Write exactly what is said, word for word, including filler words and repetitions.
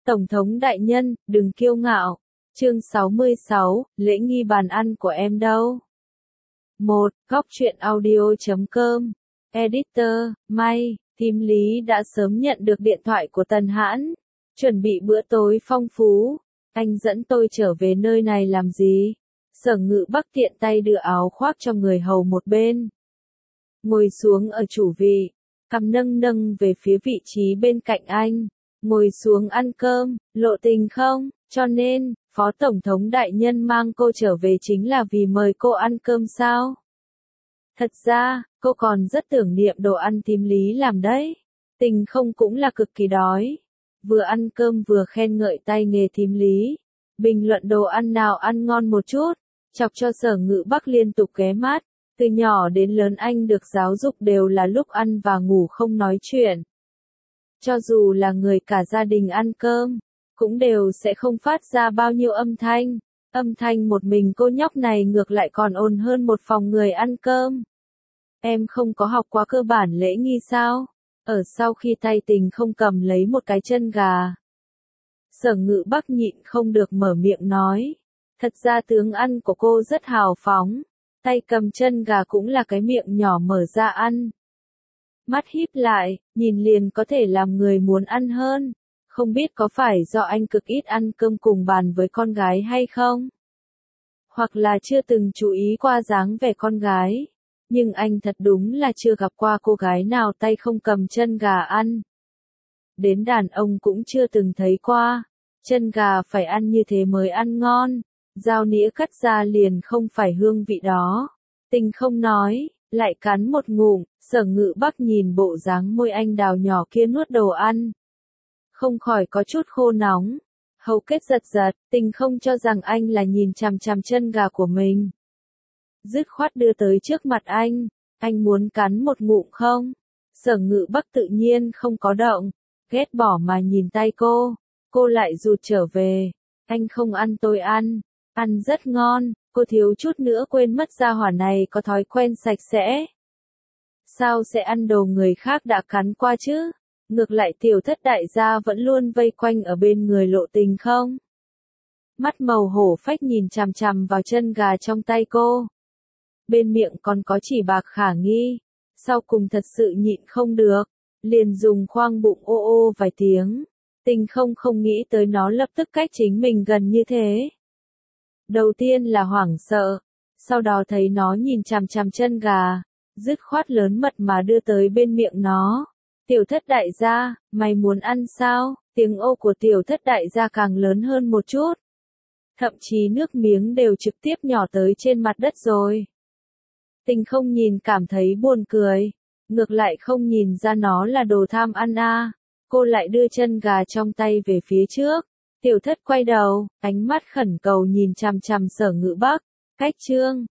Tổng thống đại nhân, đừng kiêu ngạo. Chương sáu mươi sáu, lễ nghi bàn ăn của em đâu? một. Góc truyện audio chấm com. Editor, May, team lý đã sớm nhận được điện thoại của Tần Hãn. Chuẩn bị bữa tối phong phú. Anh dẫn tôi trở về nơi này làm gì? Sở Ngự Bắc tiện tay đưa áo khoác cho người hầu một bên. Ngồi xuống ở chủ vị. Cằm nâng nâng về phía vị trí bên cạnh anh. Ngồi xuống ăn cơm, lộ tình không? Cho nên, Phó Tổng thống đại nhân mang cô trở về chính là vì mời cô ăn cơm sao? Thật ra, cô còn rất tưởng niệm đồ ăn tím lý làm đấy. Tình không cũng là cực kỳ đói. Vừa ăn cơm vừa khen ngợi tay nghề tím lý. Bình luận đồ ăn nào ăn ngon một chút, chọc cho Sở Ngự Bắc liên tục ghé mắt. Từ nhỏ đến lớn anh được giáo dục đều là lúc ăn và ngủ không nói chuyện. Cho dù là người cả gia đình ăn cơm, cũng đều sẽ không phát ra bao nhiêu âm thanh. Âm thanh một mình cô nhóc này ngược lại còn ồn hơn một phòng người ăn cơm. Em không có học qua cơ bản lễ nghi sao? Ở sau khi tay Tình không cầm lấy một cái chân gà. Sở Ngự Bắc nhịn không được mở miệng nói. Thật ra tướng ăn của cô rất hào phóng. Tay cầm chân gà cũng là cái miệng nhỏ mở ra ăn. Mắt híp lại, nhìn liền có thể làm người muốn ăn hơn. Không biết có phải do anh cực ít ăn cơm cùng bàn với con gái hay không? Hoặc là chưa từng chú ý qua dáng vẻ con gái. Nhưng anh thật đúng là chưa gặp qua cô gái nào tay không cầm chân gà ăn. Đến đàn ông cũng chưa từng thấy qua. Chân gà phải ăn như thế mới ăn ngon. Dao nĩa cắt ra liền không phải hương vị đó. Tình không nói, lại cắn một ngụm. Sở Ngự Bắc nhìn bộ dáng môi anh đào nhỏ kia nuốt đồ ăn. Không khỏi có chút khô nóng. Hầu kết giật giật, Tình không cho rằng anh là nhìn chằm chằm chân gà của mình. Dứt khoát đưa tới trước mặt anh. Anh muốn cắn một ngụm không? Sở Ngự Bắc tự nhiên không có động. Ghét bỏ mà nhìn tay cô. Cô lại rụt trở về. Anh không ăn tôi ăn. Ăn rất ngon. Cô thiếu chút nữa quên mất gia hỏa này có thói quen sạch sẽ. Sao sẽ ăn đồ người khác đã cắn qua chứ? Ngược lại tiểu thất đại gia vẫn luôn vây quanh ở bên người Lộ Tình không? Mắt màu hổ phách nhìn chằm chằm vào chân gà trong tay cô. Bên miệng còn có chỉ bạc khả nghi. Sau cùng thật sự nhịn không được. Liền dùng khoang bụng ô ô vài tiếng. Tình không không nghĩ tới nó lập tức cách chính mình gần như thế. Đầu tiên là hoảng sợ. Sau đó thấy nó nhìn chằm chằm chân gà. Dứt khoát lớn mật mà đưa tới bên miệng nó. Tiểu thất đại gia, mày muốn ăn sao? Tiếng ô của tiểu thất đại gia càng lớn hơn một chút. Thậm chí nước miếng đều trực tiếp nhỏ tới trên mặt đất rồi. Tình không nhìn cảm thấy buồn cười. Ngược lại không nhìn ra nó là đồ tham ăn à. Cô lại đưa chân gà trong tay về phía trước. Tiểu thất quay đầu, ánh mắt khẩn cầu nhìn chằm chằm Sở Ngự Bắc. Cách chương.